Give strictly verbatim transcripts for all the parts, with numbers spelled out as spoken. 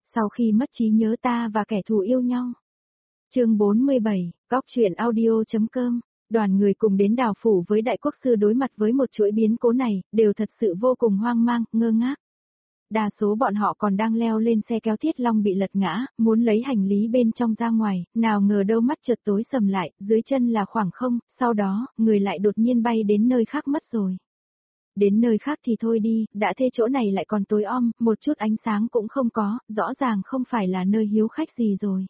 Sau khi mất trí nhớ ta và kẻ thù yêu nhau. Chương bốn mươi bảy, góc truyện audio.com. Đoàn người cùng đến đào phủ với đại quốc sư đối mặt với một chuỗi biến cố này, đều thật sự vô cùng hoang mang, ngơ ngác. Đa số bọn họ còn đang leo lên xe kéo Thiết Long bị lật ngã, muốn lấy hành lý bên trong ra ngoài, nào ngờ đâu mắt chợt tối sầm lại, dưới chân là khoảng không, sau đó, người lại đột nhiên bay đến nơi khác mất rồi. Đến nơi khác thì thôi đi, đã thế chỗ này lại còn tối om, một chút ánh sáng cũng không có, rõ ràng không phải là nơi hiếu khách gì rồi.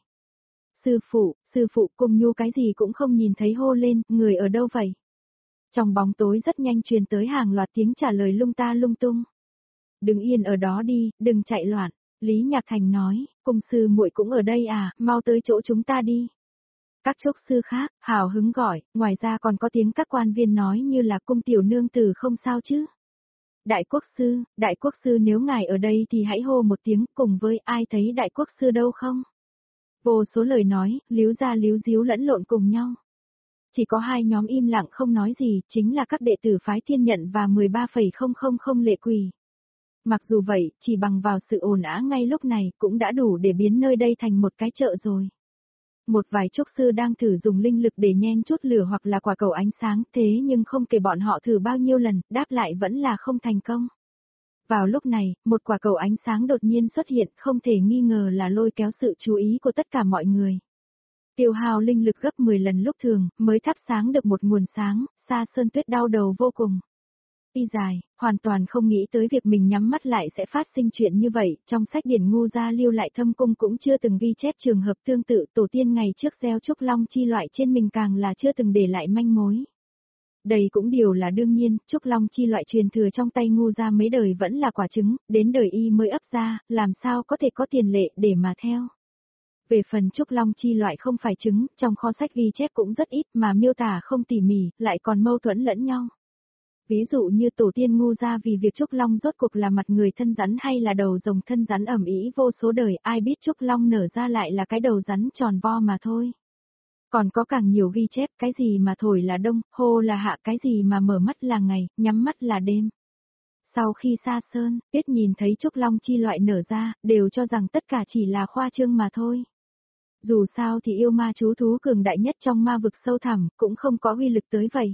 Sư phụ, sư phụ cùng Nhu cái gì cũng không nhìn thấy hô lên, người ở đâu vậy? Trong bóng tối rất nhanh truyền tới hàng loạt tiếng trả lời lung ta lung tung. Đừng yên ở đó đi, đừng chạy loạn. Lý Nhạc Thành nói, cung sư muội cũng ở đây à, mau tới chỗ chúng ta đi. Các trúc sư khác, hào hứng gọi, ngoài ra còn có tiếng các quan viên nói như là cung tiểu nương tử không sao chứ. Đại quốc sư, đại quốc sư nếu ngài ở đây thì hãy hô một tiếng cùng với ai thấy đại quốc sư đâu không? Vô số lời nói, líu ra líu díu lẫn lộn cùng nhau. Chỉ có hai nhóm im lặng không nói gì, chính là các đệ tử phái Thiên Nhận và mười ba phẩy không không không lệ quỷ. Mặc dù vậy, chỉ bằng vào sự ồn ào ngay lúc này cũng đã đủ để biến nơi đây thành một cái chợ rồi. Một vài trúc sư đang thử dùng linh lực để nhen chút lửa hoặc là quả cầu ánh sáng, thế nhưng không kể bọn họ thử bao nhiêu lần, đáp lại vẫn là không thành công. Vào lúc này, một quả cầu ánh sáng đột nhiên xuất hiện, không thể nghi ngờ là lôi kéo sự chú ý của tất cả mọi người. Tiêu hao linh lực gấp mười lần lúc thường, mới thắp sáng được một nguồn sáng, Sa Sơn Tuyết đau đầu vô cùng. Y dài, hoàn toàn không nghĩ tới việc mình nhắm mắt lại sẽ phát sinh chuyện như vậy, trong sách điển Ngu Gia lưu lại thâm cung cũng chưa từng ghi chép trường hợp tương tự, tổ tiên ngày trước gieo trúc long chi loại trên mình càng là chưa từng để lại manh mối. Đây cũng điều là đương nhiên, trúc long chi loại truyền thừa trong tay Ngu Gia mấy đời vẫn là quả trứng, đến đời y mới ấp ra, làm sao có thể có tiền lệ để mà theo. Về phần trúc long chi loại không phải trứng, trong kho sách ghi chép cũng rất ít mà miêu tả không tỉ mỉ, lại còn mâu thuẫn lẫn nhau. Ví dụ như tổ tiên Ngu Gia vì việc trúc long rốt cuộc là mặt người thân rắn hay là đầu rồng thân rắn ẩm ý vô số đời, ai biết trúc long nở ra lại là cái đầu rắn tròn vo mà thôi. Còn có càng nhiều ghi chép, cái gì mà thổi là đông, hô là hạ, cái gì mà mở mắt là ngày, nhắm mắt là đêm. Sau khi Sa Sơn, Tuyết nhìn thấy trúc long chi loại nở ra, đều cho rằng tất cả chỉ là khoa trương mà thôi. Dù sao thì yêu ma chú thú cường đại nhất trong ma vực sâu thẳm, cũng không có uy lực tới vậy.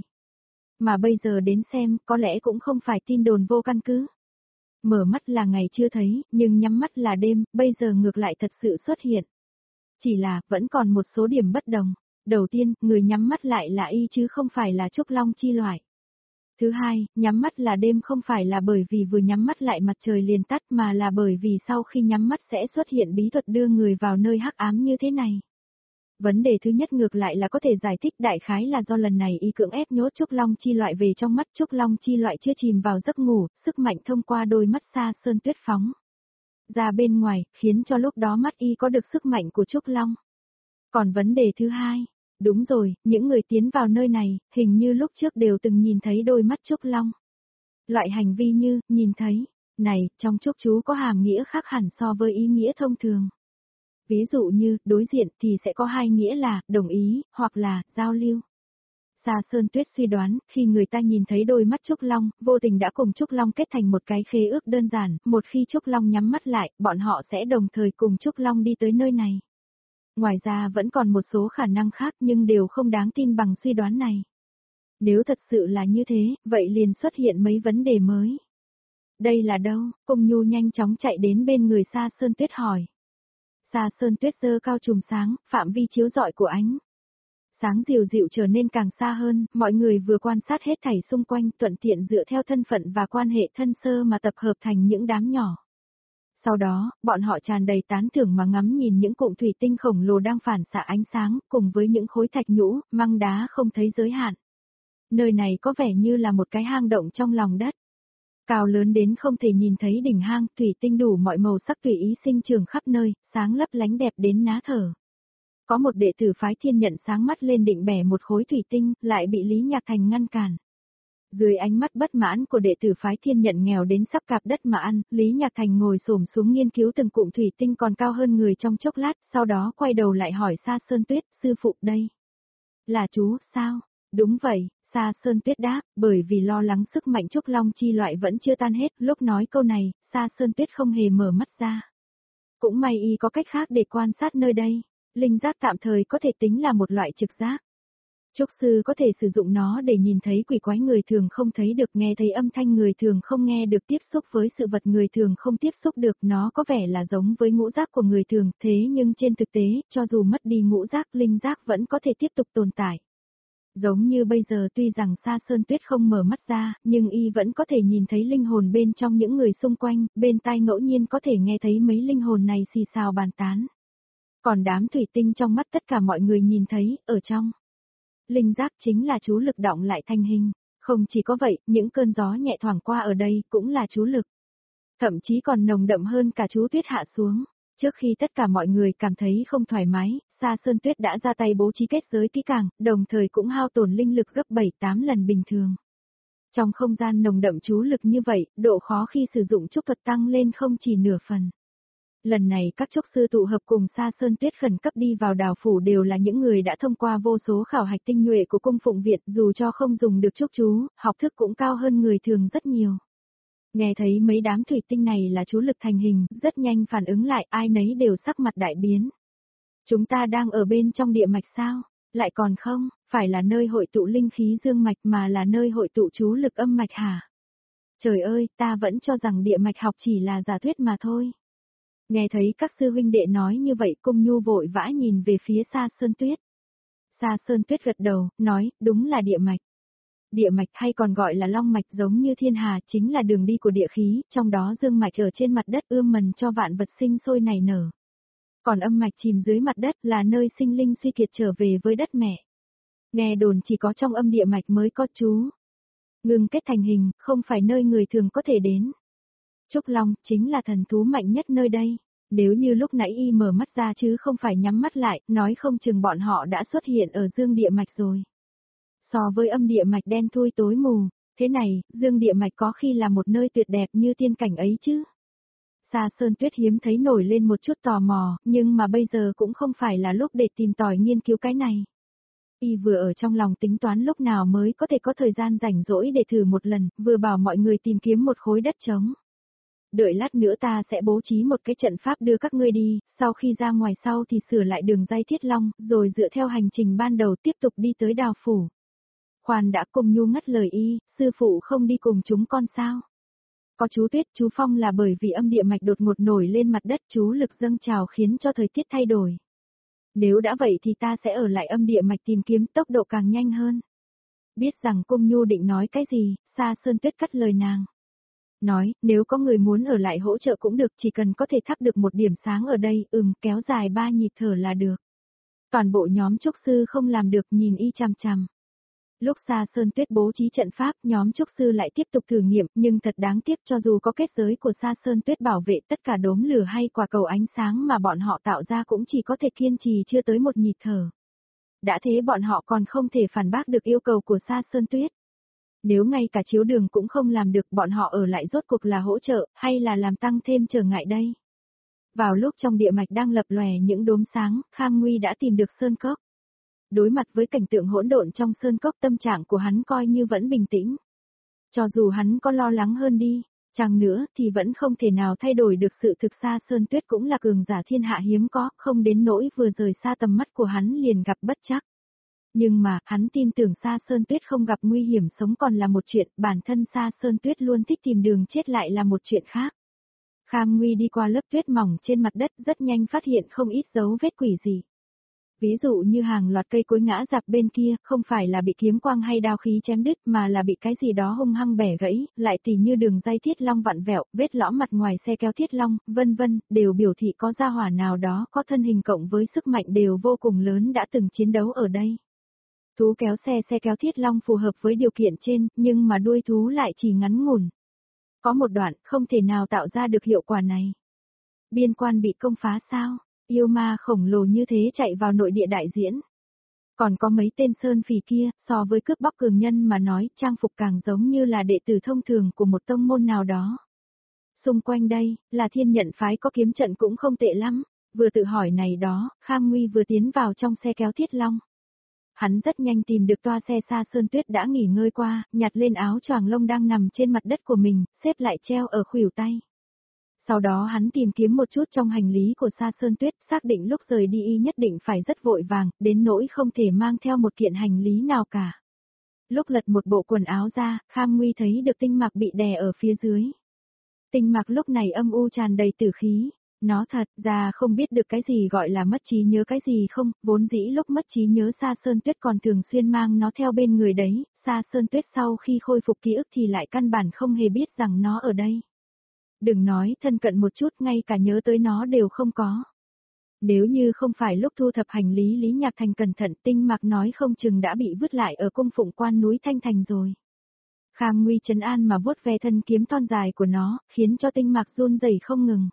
Mà bây giờ đến xem, có lẽ cũng không phải tin đồn vô căn cứ. Mở mắt là ngày chưa thấy, nhưng nhắm mắt là đêm, bây giờ ngược lại thật sự xuất hiện. Chỉ là, vẫn còn một số điểm bất đồng. Đầu tiên, người nhắm mắt lại là y chứ không phải là trúc long chi loại. Thứ hai, nhắm mắt là đêm không phải là bởi vì vừa nhắm mắt lại mặt trời liền tắt mà là bởi vì sau khi nhắm mắt sẽ xuất hiện bí thuật đưa người vào nơi hắc ám như thế này. Vấn đề thứ nhất ngược lại là có thể giải thích đại khái là do lần này y cưỡng ép nhốt trúc long chi loại về trong mắt, trúc long chi loại chưa chìm vào giấc ngủ, sức mạnh thông qua đôi mắt Sa Sơn Tuyết phóng ra bên ngoài, khiến cho lúc đó mắt y có được sức mạnh của trúc long. Còn vấn đề thứ hai, đúng rồi, những người tiến vào nơi này, hình như lúc trước đều từng nhìn thấy đôi mắt trúc long. Loại hành vi như, nhìn thấy, này, trong chúc chú có hàm nghĩa khác hẳn so với ý nghĩa thông thường. Ví dụ như, đối diện thì sẽ có hai nghĩa là, đồng ý, hoặc là, giao lưu. Sa Sơn Tuyết suy đoán, khi người ta nhìn thấy đôi mắt trúc long, vô tình đã cùng trúc long kết thành một cái khế ước đơn giản, một khi trúc long nhắm mắt lại, bọn họ sẽ đồng thời cùng trúc long đi tới nơi này. Ngoài ra vẫn còn một số khả năng khác nhưng đều không đáng tin bằng suy đoán này. Nếu thật sự là như thế, vậy liền xuất hiện mấy vấn đề mới. Đây là đâu? Cung Nhu nhanh chóng chạy đến bên người Sa Sơn Tuyết hỏi. Sa Sơn Tuyết giơ cao chùm sáng, phạm vi chiếu rọi của ánh sáng dịu dịu trở nên càng xa hơn, mọi người vừa quan sát hết thảy xung quanh, thuận tiện dựa theo thân phận và quan hệ thân sơ mà tập hợp thành những đám nhỏ. Sau đó, bọn họ tràn đầy tán thưởng mà ngắm nhìn những cụm thủy tinh khổng lồ đang phản xạ ánh sáng, cùng với những khối thạch nhũ, măng đá không thấy giới hạn. Nơi này có vẻ như là một cái hang động trong lòng đất. Cao lớn đến không thể nhìn thấy đỉnh hang, thủy tinh đủ mọi màu sắc tùy ý sinh trưởng khắp nơi, sáng lấp lánh đẹp đến ná thở. Có một đệ tử phái Thiên Nhận sáng mắt lên định bẻ một khối thủy tinh, lại bị Lý Nhạc Thành ngăn cản. Dưới ánh mắt bất mãn của đệ tử phái Thiên Nhận nghèo đến sắp cạp đất mà ăn, Lý Nhạc Thành ngồi xổm xuống nghiên cứu từng cụm thủy tinh còn cao hơn người trong chốc lát, sau đó quay đầu lại hỏi Sa Sơn Tuyết, sư phụ đây. Là chú, sao? Đúng vậy. Sa Sơn Tuyết đáp, bởi vì lo lắng sức mạnh trúc long chi loại vẫn chưa tan hết, lúc nói câu này, Sa Sơn Tuyết không hề mở mắt ra. Cũng may y có cách khác để quan sát nơi đây. Linh giác tạm thời có thể tính là một loại trực giác. Trúc sư có thể sử dụng nó để nhìn thấy quỷ quái người thường không thấy được, nghe thấy âm thanh người thường không nghe được, tiếp xúc với sự vật người thường không tiếp xúc được. Nó có vẻ là giống với ngũ giác của người thường, thế nhưng trên thực tế, cho dù mất đi ngũ giác, linh giác vẫn có thể tiếp tục tồn tại. Giống như bây giờ tuy rằng Sa Sơn Tuyết không mở mắt ra, nhưng y vẫn có thể nhìn thấy linh hồn bên trong những người xung quanh, bên tai ngẫu nhiên có thể nghe thấy mấy linh hồn này xì xào bàn tán. Còn đám thủy tinh trong mắt tất cả mọi người nhìn thấy, ở trong linh giác chính là chú lực đọng lại thành hình. Không chỉ có vậy, những cơn gió nhẹ thoảng qua ở đây cũng là chú lực. Thậm chí còn nồng đậm hơn cả chú tuyết hạ xuống. Trước khi tất cả mọi người cảm thấy không thoải mái, Sa Sơn Tuyết đã ra tay bố trí kết giới kỹ càng, đồng thời cũng hao tổn linh lực gấp bảy tám lần bình thường. Trong không gian nồng đậm chú lực như vậy, độ khó khi sử dụng trúc thuật tăng lên không chỉ nửa phần. Lần này các trúc sư tụ hợp cùng Sa Sơn Tuyết khẩn cấp đi vào đào phủ đều là những người đã thông qua vô số khảo hạch tinh nhuệ của cung phụng viện, dù cho không dùng được trúc chú, học thức cũng cao hơn người thường rất nhiều. Nghe thấy mấy đám thủy tinh này là chú lực thành hình, rất nhanh phản ứng lại, ai nấy đều sắc mặt đại biến. Chúng ta đang ở bên trong địa mạch sao? Lại còn không, phải là nơi hội tụ linh khí dương mạch mà là nơi hội tụ chú lực âm mạch hả? Trời ơi, ta vẫn cho rằng địa mạch học chỉ là giả thuyết mà thôi. Nghe thấy các sư huynh đệ nói như vậy, Cung Nhu vội vã nhìn về phía Sa Sơn Tuyết. Sa Sơn Tuyết gật đầu, nói, đúng là địa mạch. Địa mạch hay còn gọi là long mạch giống như thiên hà chính là đường đi của địa khí, trong đó dương mạch ở trên mặt đất ươm mầm cho vạn vật sinh sôi nảy nở. Còn âm mạch chìm dưới mặt đất là nơi sinh linh suy kiệt trở về với đất mẹ. Nghe đồn chỉ có trong âm địa mạch mới có chú ngưng kết thành hình, không phải nơi người thường có thể đến. Trúc Long chính là thần thú mạnh nhất nơi đây. Nếu như lúc nãy y mở mắt ra chứ không phải nhắm mắt lại, nói không chừng bọn họ đã xuất hiện ở dương địa mạch rồi. So với âm địa mạch đen thui tối mù, thế này, dương địa mạch có khi là một nơi tuyệt đẹp như tiên cảnh ấy chứ. Sa Sơn Tuyết hiếm thấy nổi lên một chút tò mò, nhưng mà bây giờ cũng không phải là lúc để tìm tòi nghiên cứu cái này. Y vừa ở trong lòng tính toán lúc nào mới có thể có thời gian rảnh rỗi để thử một lần, vừa bảo mọi người tìm kiếm một khối đất trống. Đợi lát nữa ta sẽ bố trí một cái trận pháp đưa các ngươi đi, sau khi ra ngoài sau thì sửa lại đường dây Thiết Long, rồi dựa theo hành trình ban đầu tiếp tục đi tới đào phủ. Khoan đã, Cung Nhu ngắt lời y, sư phụ không đi cùng chúng con sao? Có chú Tuyết, chú Phong là bởi vì âm địa mạch đột ngột nổi lên mặt đất, chú lực dâng trào khiến cho thời tiết thay đổi. Nếu đã vậy thì ta sẽ ở lại âm địa mạch tìm kiếm tốc độ càng nhanh hơn. Biết rằng Cung Nhu định nói cái gì, Sa Sơn Tuyết cắt lời nàng. Nói, nếu có người muốn ở lại hỗ trợ cũng được, chỉ cần có thể thắp được một điểm sáng ở đây, ừm, kéo dài ba nhịp thở là được. Toàn bộ nhóm trúc sư không làm được, nhìn y chằm chằm. Lúc Sa Sơn Tuyết bố trí trận pháp, nhóm trúc sư lại tiếp tục thử nghiệm, nhưng thật đáng tiếc cho dù có kết giới của Sa Sơn Tuyết bảo vệ tất cả đốm lửa hay quả cầu ánh sáng mà bọn họ tạo ra cũng chỉ có thể kiên trì chưa tới một nhịp thở. Đã thế bọn họ còn không thể phản bác được yêu cầu của Sa Sơn Tuyết. Nếu ngay cả chiếu đường cũng không làm được, bọn họ ở lại rốt cuộc là hỗ trợ, hay là làm tăng thêm trở ngại đây? Vào lúc trong địa mạch đang lập lòe những đốm sáng, Kham Nguy đã tìm được Sơn Cốc. Đối mặt với cảnh tượng hỗn độn trong Sơn Cốc, tâm trạng của hắn coi như vẫn bình tĩnh. Cho dù hắn có lo lắng hơn đi, chăng nữa thì vẫn không thể nào thay đổi được sự thực. Sa Sơn Tuyết cũng là cường giả thiên hạ hiếm có, không đến nỗi vừa rời xa tầm mắt của hắn liền gặp bất trắc. Nhưng mà, hắn tin tưởng Sa Sơn Tuyết không gặp nguy hiểm sống còn là một chuyện, bản thân Sa Sơn Tuyết luôn thích tìm đường chết lại là một chuyện khác. Kham Nguy đi qua lớp tuyết mỏng trên mặt đất rất nhanh phát hiện không ít dấu vết quỷ dị. Ví dụ như hàng loạt cây cối ngã rạp bên kia, không phải là bị kiếm quang hay đao khí chém đứt mà là bị cái gì đó hung hăng bẻ gãy, lại tỉ như đường dây Thiết Long vặn vẹo, vết lõm mặt ngoài xe kéo Thiết Long, vân vân, đều biểu thị có gia hỏa nào đó có thân hình cộng với sức mạnh đều vô cùng lớn đã từng chiến đấu ở đây. Thú kéo xe xe kéo Thiết Long phù hợp với điều kiện trên, nhưng mà đuôi thú lại chỉ ngắn ngủn. Có một đoạn không thể nào tạo ra được hiệu quả này. Biên quan bị công phá sao? Yêu ma khổng lồ như thế chạy vào nội địa đại diễn. Còn có mấy tên sơn phỉ kia, so với cướp bóc cường nhân mà nói, trang phục càng giống như là đệ tử thông thường của một tông môn nào đó. Xung quanh đây, là Thiên Nhận phái có kiếm trận cũng không tệ lắm, vừa tự hỏi này đó, Kham Nguy vừa tiến vào trong xe kéo Thiết Long. Hắn rất nhanh tìm được toa xe Sa Sơn Tuyết đã nghỉ ngơi qua, nhặt lên áo choàng lông đang nằm trên mặt đất của mình, xếp lại treo ở khuỷu tay. Sau đó hắn tìm kiếm một chút trong hành lý của Sa Sơn Tuyết, xác định lúc rời đi y nhất định phải rất vội vàng, đến nỗi không thể mang theo một kiện hành lý nào cả. Lúc lật một bộ quần áo ra, Kham Nguy thấy được Tinh Mạc bị đè ở phía dưới. Tinh Mạc lúc này âm u tràn đầy tử khí. Nó thật ra không biết được cái gì gọi là mất trí nhớ cái gì không, vốn dĩ lúc mất trí nhớ Sa Sơn Tuyết còn thường xuyên mang nó theo bên người đấy, Sa Sơn Tuyết sau khi khôi phục ký ức thì lại căn bản không hề biết rằng nó ở đây. Đừng nói thân cận một chút, ngay cả nhớ tới nó đều không có. Nếu như không phải lúc thu thập hành lý Lý Nhạc Thành cẩn thận, Tinh Mạc nói không chừng đã bị vứt lại ở cung phụng quan núi Thanh Thành rồi. Kham Nguy trấn an mà vuốt ve thân kiếm thon dài của nó, khiến cho Tinh Mạc run rẩy không ngừng.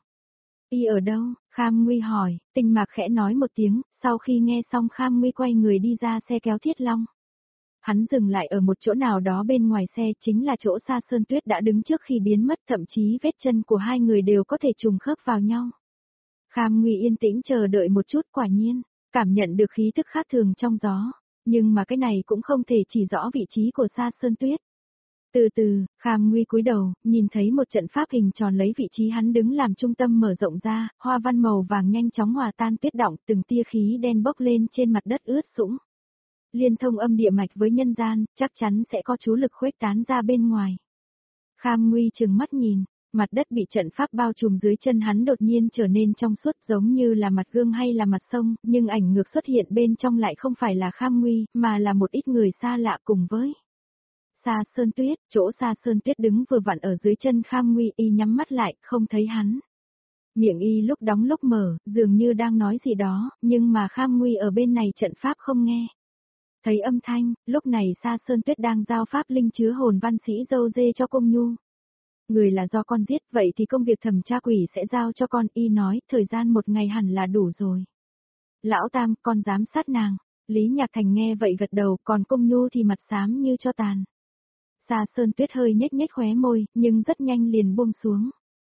Y ở đâu? Kham Nguy hỏi, Tinh Mạc khẽ nói một tiếng, sau khi nghe xong Kham Nguy quay người đi ra xe kéo Thiết Long. Hắn dừng lại ở một chỗ nào đó bên ngoài xe, chính là chỗ Sa Sơn Tuyết đã đứng trước khi biến mất, thậm chí vết chân của hai người đều có thể trùng khớp vào nhau. Kham Nguy yên tĩnh chờ đợi một chút, quả nhiên, cảm nhận được khí tức khác thường trong gió, nhưng mà cái này cũng không thể chỉ rõ vị trí của Sa Sơn Tuyết. Từ từ, Kham Nguy cúi đầu, nhìn thấy một trận pháp hình tròn lấy vị trí hắn đứng làm trung tâm mở rộng ra, hoa văn màu vàng nhanh chóng hòa tan tuyết động, từng tia khí đen bốc lên trên mặt đất ướt sũng. Liên thông âm địa mạch với nhân gian, chắc chắn sẽ có chú lực khuếch tán ra bên ngoài. Kham Nguy trừng mắt nhìn, mặt đất bị trận pháp bao trùm dưới chân hắn đột nhiên trở nên trong suốt giống như là mặt gương hay là mặt sông, nhưng ảnh ngược xuất hiện bên trong lại không phải là Kham Nguy, mà là một ít người xa lạ cùng với Sa Sơn Tuyết. Chỗ Sa Sơn Tuyết đứng vừa vặn ở dưới chân Kham Nguy, y nhắm mắt lại, không thấy hắn. Miệng y lúc đóng lúc mở, dường như đang nói gì đó, nhưng mà Kham Nguy ở bên này trận pháp không nghe. Thấy âm thanh, lúc này Sa Sơn Tuyết đang giao pháp linh chứa hồn văn sĩ dâu dê cho Cung Nhu. Người là do con giết, vậy thì công việc thẩm tra quỷ sẽ giao cho con, y nói, thời gian một ngày hẳn là đủ rồi. Lão Tam, con dám sát nàng. Lý Nhạc Thành nghe vậy gật đầu, còn Cung Nhu thì mặt xám như cho tàn. Sa Sơn Tuyết hơi nhếch nhếch khóe môi, nhưng rất nhanh liền buông xuống.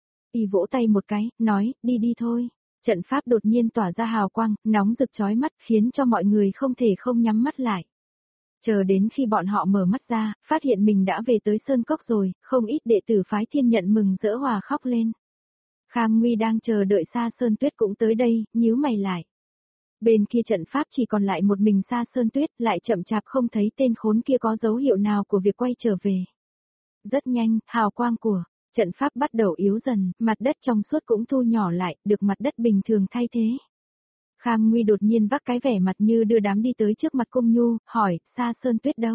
Y vỗ tay một cái, nói, đi đi thôi. Trận pháp đột nhiên tỏa ra hào quang, nóng rực chói mắt, khiến cho mọi người không thể không nhắm mắt lại. Chờ đến khi bọn họ mở mắt ra, phát hiện mình đã về tới Sơn Cốc rồi, không ít đệ tử phái Thiên Nhận mừng rỡ hòa khóc lên. Kham Nguy đang chờ đợi Sa Sơn Tuyết cũng tới đây, nhíu mày lại. Bên kia trận pháp chỉ còn lại một mình Sa Sơn Tuyết, lại chậm chạp không thấy tên khốn kia có dấu hiệu nào của việc quay trở về. Rất nhanh, hào quang của trận pháp bắt đầu yếu dần, mặt đất trong suốt cũng thu nhỏ lại, được mặt đất bình thường thay thế. Kham Nguy đột nhiên vác cái vẻ mặt như đưa đám đi tới trước mặt Cung Nhu, hỏi, Sa Sơn Tuyết đâu?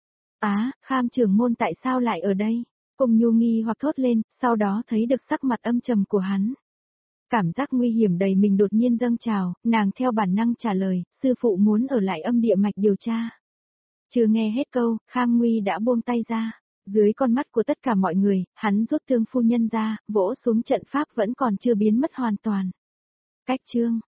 Á, Kham trưởng môn tại sao lại ở đây? Cung Nhu nghi hoặc thốt lên, sau đó thấy được sắc mặt âm trầm của hắn. Cảm giác nguy hiểm đầy mình đột nhiên dâng trào, nàng theo bản năng trả lời, sư phụ muốn ở lại âm địa mạch điều tra. Chưa nghe hết câu, Kham Nguy đã buông tay ra. Dưới con mắt của tất cả mọi người, hắn rút thương phu nhân ra, vỗ xuống trận pháp vẫn còn chưa biến mất hoàn toàn. Cách chương